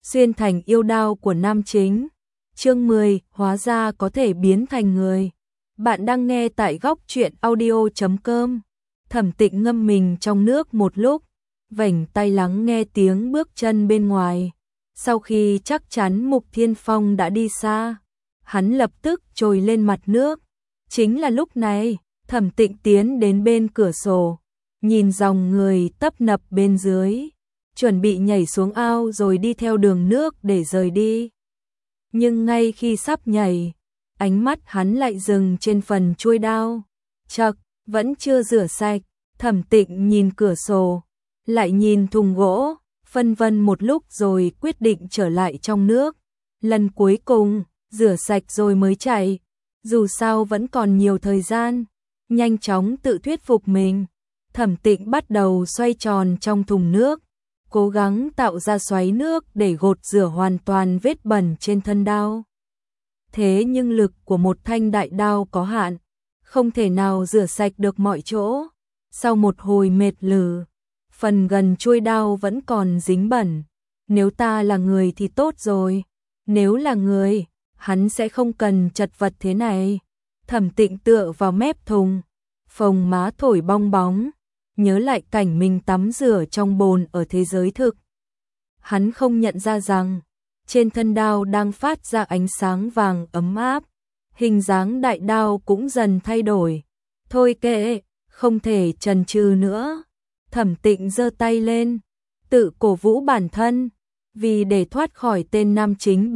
xuyên thành yêu đao của nam chính. Chương 10, hóa ra có thể biến thành người. Bạn đang nghe tại góc truyện audio.com. Thẩm Tịnh ngâm mình trong nước một lúc, vểnh tai lắng nghe tiếng bước chân bên ngoài. Sau khi chắc chắn Mục Thiên Phong đã đi xa, hắn lập tức trồi lên mặt nước. Chính là lúc này, Thẩm Tịnh tiến đến bên cửa sổ, nhìn dòng người tấp nập bên dưới, chuẩn bị nhảy xuống ao rồi đi theo đường nước để rời đi. Nhưng ngay khi sắp nhảy, ánh mắt hắn lại dừng trên phần chuôi đao. Chậc, vẫn chưa rửa sạch. Thẩm Tịnh nhìn cửa sổ, lại nhìn thùng gỗ, phân vân một lúc rồi quyết định trở lại trong nước. Lần cuối cùng, rửa sạch rồi mới chạy. Dù sao vẫn còn nhiều thời gian. Nhanh chóng tự thuyết phục mình, Thẩm Tịnh bắt đầu xoay tròn trong thùng nước, cố gắng tạo ra xoáy nước để gột rửa hoàn toàn vết bẩn trên thân đao. Thế nhưng lực của một thanh đại đao có hạn, không thể nào rửa sạch được mọi chỗ. Sau một hồi mệt lử, phần gần chuôi đao vẫn còn dính bẩn. Nếu ta là người thì tốt rồi. Nếu là người, hắn sẽ không cần chật vật thế này. Thẩm Tịnh tựa vào mép thùng, phồng má thổi bong bóng, nhớ lại cảnh mình tắm rửa trong bồn ở thế giới thực. Hắn không nhận ra rằng, trên thân đao đang phát ra ánh sáng vàng ấm áp, hình dáng đại đao cũng dần thay đổi. Thôi kệ, không thể chần chừ nữa. Thẩm Tịnh giơ tay lên, tự cổ vũ bản thân, vì để thoát khỏi tên nam chính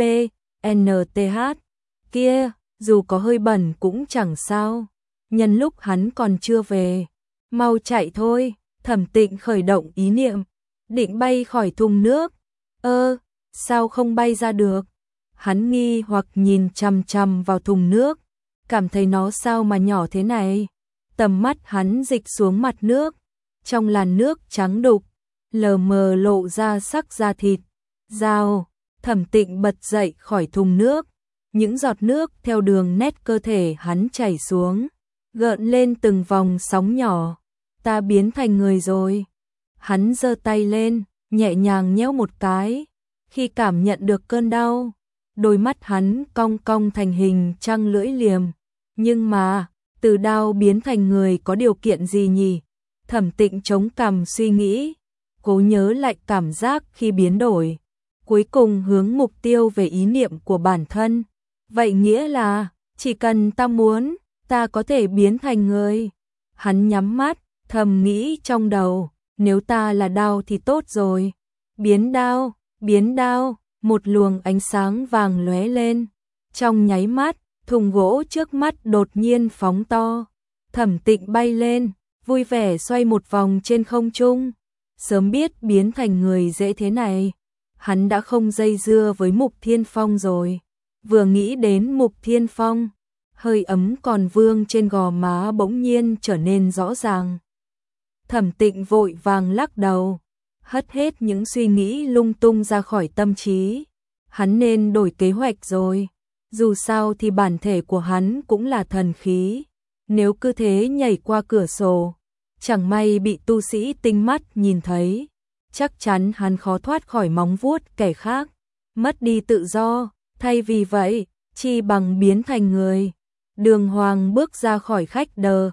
BNTH kia, dù có hơi bẩn cũng chẳng sao. Nhân lúc hắn còn chưa về, mau chạy thôi. Thẩm Tịnh khởi động ý niệm, định bay khỏi thùng nước. Sao không bay ra được? Hắn nghi hoặc nhìn chằm chằm vào thùng nước, cảm thấy nó sao mà nhỏ thế này. Tầm mắt hắn dịch xuống mặt nước, trong làn nước trắng đục, lờ mờ lộ ra sắc da thịt. Dao, Thẩm Tịnh bật dậy khỏi thùng nước, những giọt nước theo đường nét cơ thể hắn chảy xuống, gợn lên từng vòng sóng nhỏ. Ta biến thành người rồi. Hắn giơ tay lên, nhẹ nhàng nhéo một cái. Khi cảm nhận được cơn đau, đôi mắt hắn cong cong thành hình trăng lưỡi liềm. Nhưng mà, từ đao biến thành người có điều kiện gì nhỉ? Thẩm Tịnh chống cằm suy nghĩ, cố nhớ lại cảm giác khi biến đổi. Cuối cùng hướng mục tiêu về ý niệm của bản thân. Vậy nghĩa là, chỉ cần ta muốn, ta có thể biến thành người. Hắn nhắm mắt, thầm nghĩ trong đầu, nếu ta là đao thì tốt rồi. Biến đao, một luồng ánh sáng vàng lóe lên. Trong nháy mắt, thùng gỗ trước mắt đột nhiên phóng to. Thẩm Tịnh bay lên, vui vẻ xoay một vòng trên không trung. Sớm biết biến thành người dễ thế này, hắn đã không dây dưa với Mục Thiên Phong rồi. Vừa nghĩ đến Mục Thiên Phong, hơi ấm còn vương trên gò má bỗng nhiên trở nên rõ ràng. Thẩm Tịnh vội vàng lắc đầu, hất hết những suy nghĩ lung tung ra khỏi tâm trí. Hắn nên đổi kế hoạch rồi. Dù sao thì bản thể của hắn cũng là thần khí. Nếu cứ thế nhảy qua cửa sổ, chẳng may bị tu sĩ tinh mắt nhìn thấy, chắc chắn hắn khó thoát khỏi móng vuốt kẻ khác, mất đi tự do. Thay vì vậy, chi bằng biến thành người. Đường Hoàng bước ra khỏi khách đờ,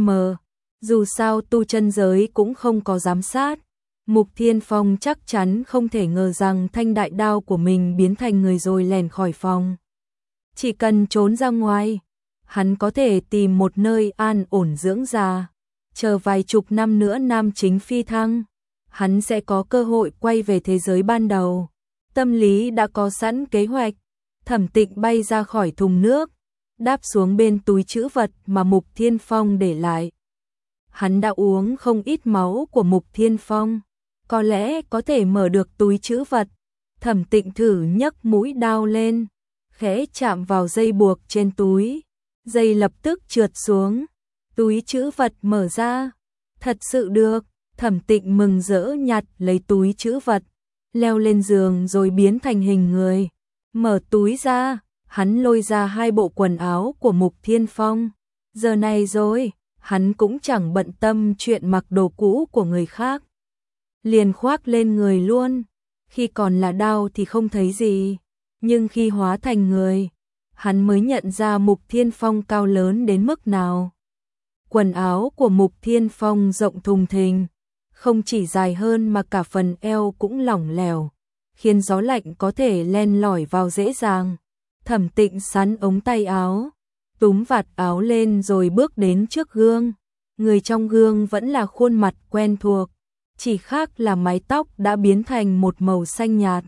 dù sao tu chân giới cũng không có giám sát. Mục Thiên Phong chắc chắn không thể ngờ rằng thanh đại đao của mình biến thành người rồi lẻn khỏi phòng. Chỉ cần trốn ra ngoài, hắn có thể tìm một nơi an ổn dưỡng già. Chờ vài chục năm nữa nam chính phi thăng, hắn sẽ có cơ hội quay về thế giới ban đầu. Tâm lý đã có sẵn kế hoạch. Thẩm Tịnh bay ra khỏi thùng nước, đáp xuống bên túi trữ vật mà Mục Thiên Phong để lại. Hắn đã uống không ít máu của Mục Thiên Phong, có lẽ có thể mở được túi trữ vật. Thẩm Tịnh thử nhấc mũi đao lên, khẽ chạm vào dây buộc trên túi, dây lập tức trượt xuống, túi trữ vật mở ra. Thật sự được. Thẩm Tịnh mừng rỡ nhặt lấy túi trữ vật, leo lên giường rồi biến thành hình người. Mở túi ra, hắn lôi ra 2 bộ quần áo của Mục Thiên Phong. Giờ này rồi, hắn cũng chẳng bận tâm chuyện mặc đồ cũ của người khác, liền khoác lên người luôn. Khi còn là đao thì không thấy gì, nhưng khi hóa thành người, hắn mới nhận ra Mục Thiên Phong cao lớn đến mức nào. Quần áo của Mục Thiên Phong rộng thùng thình, không chỉ dài hơn mà cả phần eo cũng lỏng lẻo, khiến gió lạnh có thể len lỏi vào dễ dàng. Thẩm Tịnh sắn ống tay áo, túm vạt áo lên rồi bước đến trước gương. Người trong gương vẫn là khuôn mặt quen thuộc, chỉ khác là mái tóc đã biến thành một màu xanh nhạt.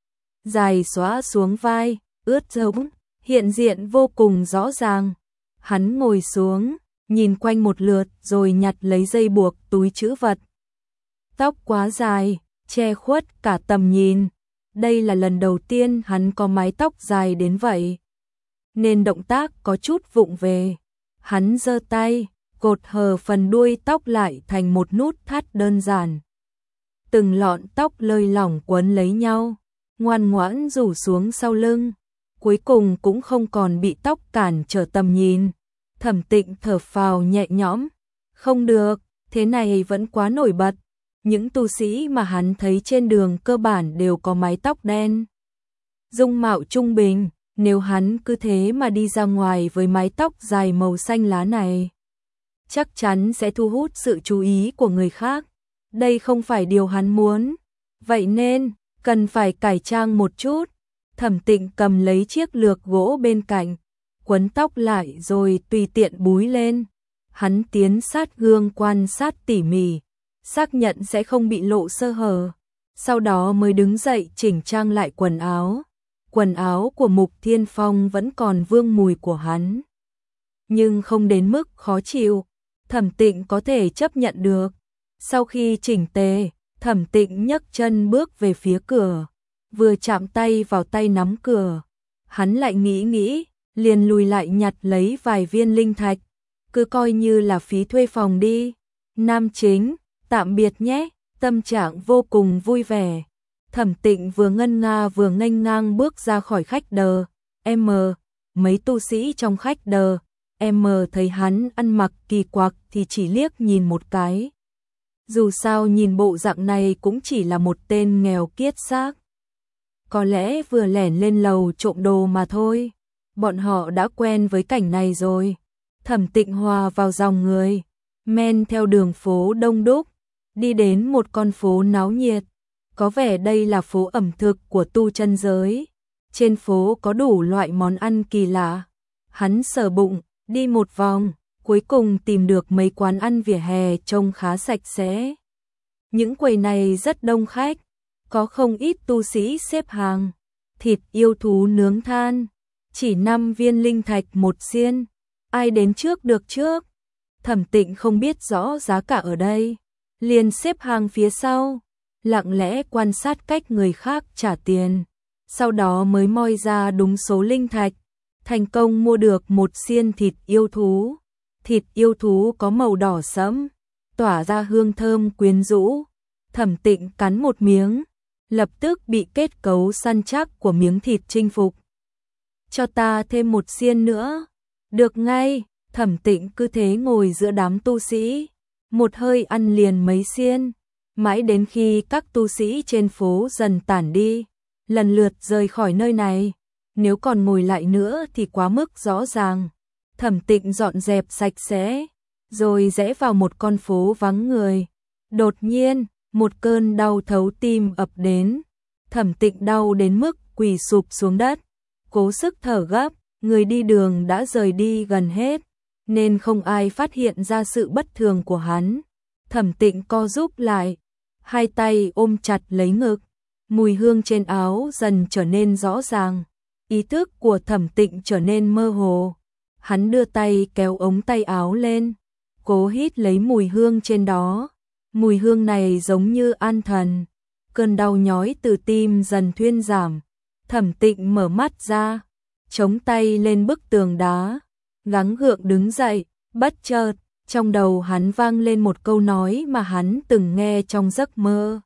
Dài xõa xuống vai, ướt rỗng, hiện diện vô cùng rõ ràng. Hắn ngồi xuống, nhìn quanh một lượt rồi nhặt lấy dây buộc túi trữ vật. Tóc quá dài, che khuất cả tầm nhìn. Đây là lần đầu tiên hắn có mái tóc dài đến vậy, nên động tác có chút vụng về. Hắn giơ tay, cột hờ phần đuôi tóc lại thành một nút thắt đơn giản. Từng lọn tóc lơi lỏng quấn lấy nhau, ngoan ngoãn rủ xuống sau lưng, cuối cùng cũng không còn bị tóc cản trở tầm nhìn. Thẩm Tịnh thở phào nhẹ nhõm, không được, thế này vẫn quá nổi bật. Những tu sĩ mà hắn thấy trên đường cơ bản đều có mái tóc đen, dung mạo trung bình, nếu hắn cứ thế mà đi ra ngoài với mái tóc dài màu xanh lá này, chắc chắn sẽ thu hút sự chú ý của người khác. Đây không phải điều hắn muốn, vậy nên cần phải cải trang một chút. Thẩm Tịnh cầm lấy chiếc lược gỗ bên cạnh, quấn tóc lại rồi tùy tiện búi lên. Hắn tiến sát gương quan sát tỉ mỉ, xác nhận sẽ không bị lộ sơ hở, sau đó mới đứng dậy chỉnh trang lại quần áo. Quần áo của Mục Thiên Phong vẫn còn vương mùi của hắn, nhưng không đến mức khó chịu, Thẩm Tịnh có thể chấp nhận được. Sau khi chỉnh tề, Thẩm Tịnh nhấc chân bước về phía cửa, vừa chạm tay vào tay nắm cửa, hắn lại nghĩ, liền lùi lại nhặt lấy vài viên linh thạch, cứ coi như là phí thuê phòng đi. Nam Chính, tạm biệt nhé. Tâm trạng vô cùng vui vẻ. Thẩm Tịnh vừa ngân nga vừa nghênh ngang bước ra khỏi khách đờ. Mấy tu sĩ trong khách đờ thấy hắn ăn mặc kỳ quặc thì chỉ liếc nhìn một cái. Dù sao nhìn bộ dạng này cũng chỉ là một tên nghèo kiết xác, có lẽ vừa lẻn lên lầu trộm đồ mà thôi. Bọn họ đã quen với cảnh này rồi. Thẩm Tịnh hòa vào dòng người, men theo đường phố đông đúc, đi đến một con phố náo nhiệt. Có vẻ đây là phố ẩm thực của tu chân giới. Trên phố có đủ loại món ăn kỳ lạ. Hắn sờ bụng, đi một vòng, cuối cùng tìm được mấy quán ăn vỉa hè trông khá sạch sẽ. Những quầy này rất đông khách, có không ít tu sĩ xếp hàng. Thịt yêu thú nướng than, chỉ 5 viên linh thạch một xiên, ai đến trước được trước. Thẩm Tịnh không biết rõ giá cả ở đây, liền xếp hàng phía sau, lặng lẽ quan sát cách người khác trả tiền, sau đó mới moi ra đúng số linh thạch, thành công mua được một xiên thịt yêu thú. Thịt yêu thú có màu đỏ sẫm, tỏa ra hương thơm quyến rũ. Thẩm Tịnh cắn một miếng, lập tức bị kết cấu săn chắc của miếng thịt chinh phục. Cho ta thêm một xiên nữa. Được ngay. Thẩm Tịnh cứ thế ngồi giữa đám tu sĩ, một hơi ăn liền mấy xiên, mãi đến khi các tu sĩ trên phố dần tản đi, lần lượt rời khỏi nơi này. Nếu còn ngồi lại nữa thì quá mức rõ ràng. Thẩm Tịnh dọn dẹp sạch sẽ, rồi rẽ vào một con phố vắng người. Đột nhiên, một cơn đau thấu tim ập đến. Thẩm Tịnh đau đến mức quỳ sụp xuống đất, cố sức thở gấp. Người đi đường đã rời đi gần hết, nên không ai phát hiện ra sự bất thường của hắn. Thẩm Tịnh co rúm lại, hai tay ôm chặt lấy ngực, mùi hương trên áo dần trở nên rõ ràng. Ý thức của Thẩm Tịnh trở nên mơ hồ. Hắn đưa tay kéo ống tay áo lên, cố hít lấy mùi hương trên đó. Mùi hương này giống như an thần. Cơn đau nhói từ tim dần thuyên giảm. Thẩm Tịnh mở mắt ra, chống tay lên bức tường đá, gắng gượng đứng dậy. Bất chợt, trong đầu hắn vang lên một câu nói mà hắn từng nghe trong giấc mơ.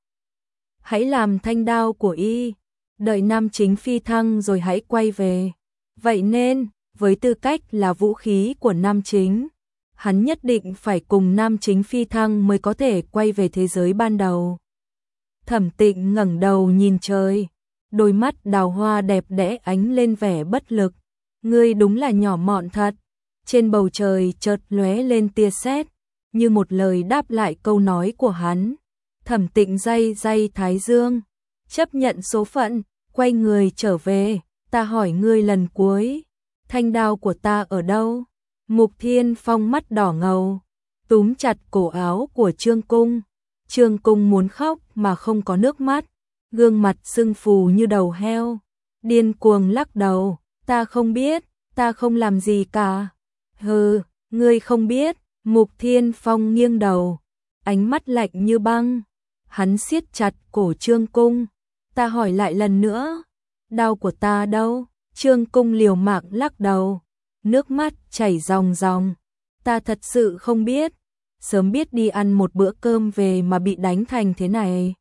Hãy làm thanh đao của y, đợi Nam Chính phi thăng rồi hãy quay về. Vậy nên, với tư cách là vũ khí của Nam Chính, hắn nhất định phải cùng Nam Chính phi thăng mới có thể quay về thế giới ban đầu. Thẩm Tịnh ngẩng đầu nhìn trời, đôi mắt đào hoa đẹp đẽ ánh lên vẻ bất lực. Ngươi đúng là nhỏ mọn thật. Trên bầu trời chợt lóe lên tia sét, như một lời đáp lại câu nói của hắn. Thẩm Tịnh day day thái dương, chấp nhận số phận, quay người trở về. Ta hỏi ngươi lần cuối, thanh đao của ta ở đâu? Mục Thiên Phong mắt đỏ ngầu, túm chặt cổ áo của Trương Cung. Trương Cung muốn khóc mà không có nước mắt, gương mặt sưng phù như đầu heo, điên cuồng lắc đầu. Ta không biết, ta không làm gì cả. Hừ, ngươi không biết. Mục Thiên Phong nghiêng đầu, ánh mắt lạnh như băng. Hắn siết chặt cổ Trương Cung. Ta hỏi lại lần nữa, đau của ta đâu? Trương Cung liều mạng lắc đầu, nước mắt chảy ròng ròng. Ta thật sự không biết, sớm biết đi ăn một bữa cơm về mà bị đánh thành thế này.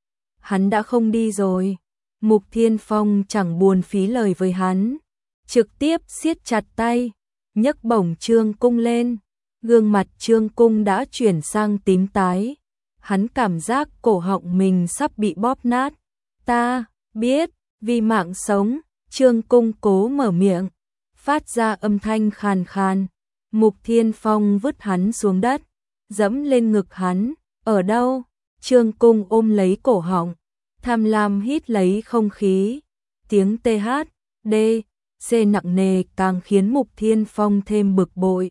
Hắn đã không đi rồi. Mục Thiên Phong chẳng buồn phí lời với hắn, trực tiếp siết chặt tay, nhấc bổng Trương Cung lên. Gương mặt Trương Cung đã chuyển sang tím tái. Hắn cảm giác cổ họng mình sắp bị bóp nát. Ta biết, vì mạng sống. Trương Cung cố mở miệng, phát ra âm thanh khàn khàn. Mục Thiên Phong vứt hắn xuống đất, dẫm lên ngực hắn. Ở đâu? Trương Cung ôm lấy cổ họng, tham lam hít lấy không khí. Tiếng TH, D, C nặng nề càng khiến Mục Thiên Phong thêm bực bội.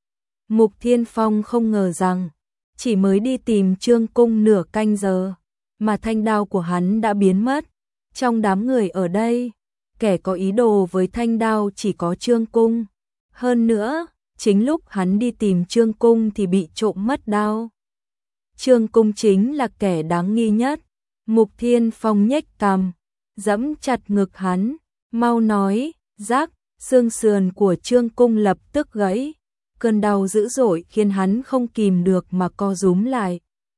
Mục Thiên Phong không ngờ rằng, chỉ mới đi tìm Trương Cung nửa canh giờ, mà thanh đao của hắn đã biến mất. Trong đám người ở đây, kẻ có ý đồ với thanh đao chỉ có Trương Cung. Hơn nữa, chính lúc hắn đi tìm Trương Cung thì bị trộm mất đao. Trương Cung chính là kẻ đáng nghi nhất. Mục Thiên Phong nhếch cằm, giẫm chặt ngực hắn, mau nói. Rắc, xương sườn của Trương Cung lập tức gãy. Cơn đau dữ dội khiến hắn không kìm được mà co rúm lại.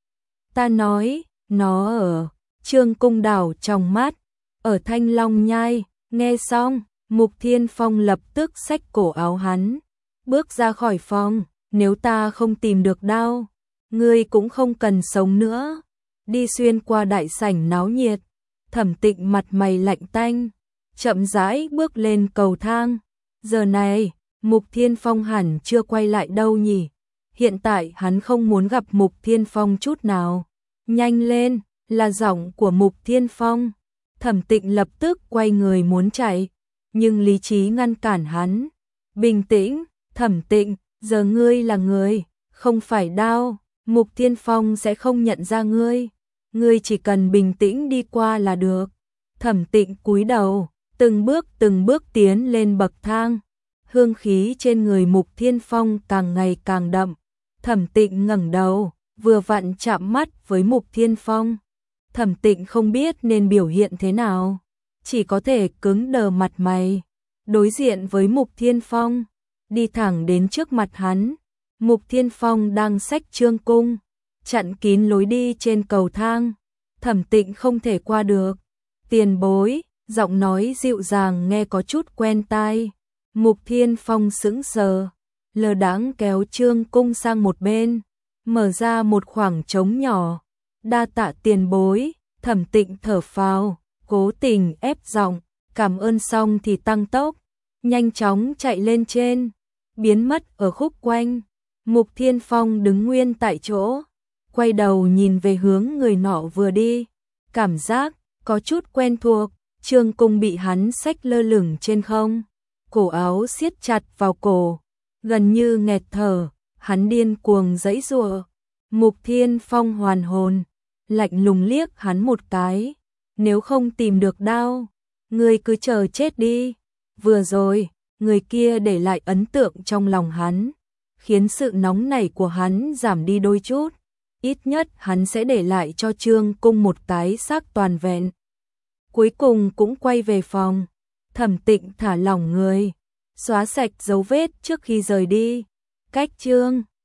Ta nói, nó ở. Trương Cung đảo trong mắt, ở Thanh Long Nhai. Nghe xong, Mục Thiên Phong lập tức xách cổ áo hắn, bước ra khỏi phòng. Nếu ta không tìm được đao, ngươi cũng không cần sống nữa. Đi xuyên qua đại sảnh náo nhiệt, Thẩm Tịnh mặt mày lạnh tanh, chậm rãi bước lên cầu thang. Giờ này, Mục Thiên Phong hẳn chưa quay lại đâu nhỉ? Hiện tại hắn không muốn gặp Mục Thiên Phong chút nào. Nhanh lên, là giọng của Mục Thiên Phong. Thẩm Tịnh lập tức quay người muốn chạy, nhưng lý trí ngăn cản hắn. Bình tĩnh, Thẩm Tịnh, giờ ngươi là người, không phải đao. Mục Thiên Phong sẽ không nhận ra ngươi. Ngươi chỉ cần bình tĩnh đi qua là được. Thẩm Tịnh cúi đầu, từng bước tiến lên bậc thang. Hương khí trên người Mục Thiên Phong càng ngày càng đậm. Thẩm Tịnh ngẩng đầu, vừa vặn chạm mắt với Mục Thiên Phong. Thẩm Tịnh không biết nên biểu hiện thế nào, chỉ có thể cứng đờ mặt mày, đối diện với Mục Thiên Phong, đi thẳng đến trước mặt hắn. Mục Thiên Phong đang xách Trương Cung, chặn kín lối đi trên cầu thang. Thẩm Tịnh không thể qua được. Tiền bối, giọng nói dịu dàng nghe có chút quen tai. Mục Thiên Phong sững sờ, lờ đãng kéo Trương Cung sang một bên, mở ra một khoảng trống nhỏ. Đa tạ tiền bối. Thẩm Tịnh thở phào, cố tình ép giọng, cảm ơn xong thì tăng tốc, nhanh chóng chạy lên trên, biến mất ở khúc quanh. Mục Thiên Phong đứng nguyên tại chỗ, quay đầu nhìn về hướng người nọ vừa đi, cảm giác có chút quen thuộc. Trương Cung bị hắn xách lơ lửng trên không, cổ áo siết chặt vào cổ, gần như nghẹt thở, hắn điên cuồng giãy giụa. Mục Thiên Phong hoàn hồn, lạnh lùng liếc hắn một cái. Nếu không tìm được đao, ngươi cứ chờ chết đi. Vừa rồi, người kia để lại ấn tượng trong lòng hắn, khiến sự nóng nảy của hắn giảm đi đôi chút. Ít nhất hắn sẽ để lại cho Trương Cung một cái xác toàn vẹn. Cuối cùng cũng quay về phòng. Thẩm Tịnh thả lỏng người, xóa sạch dấu vết trước khi rời đi. Cách Trương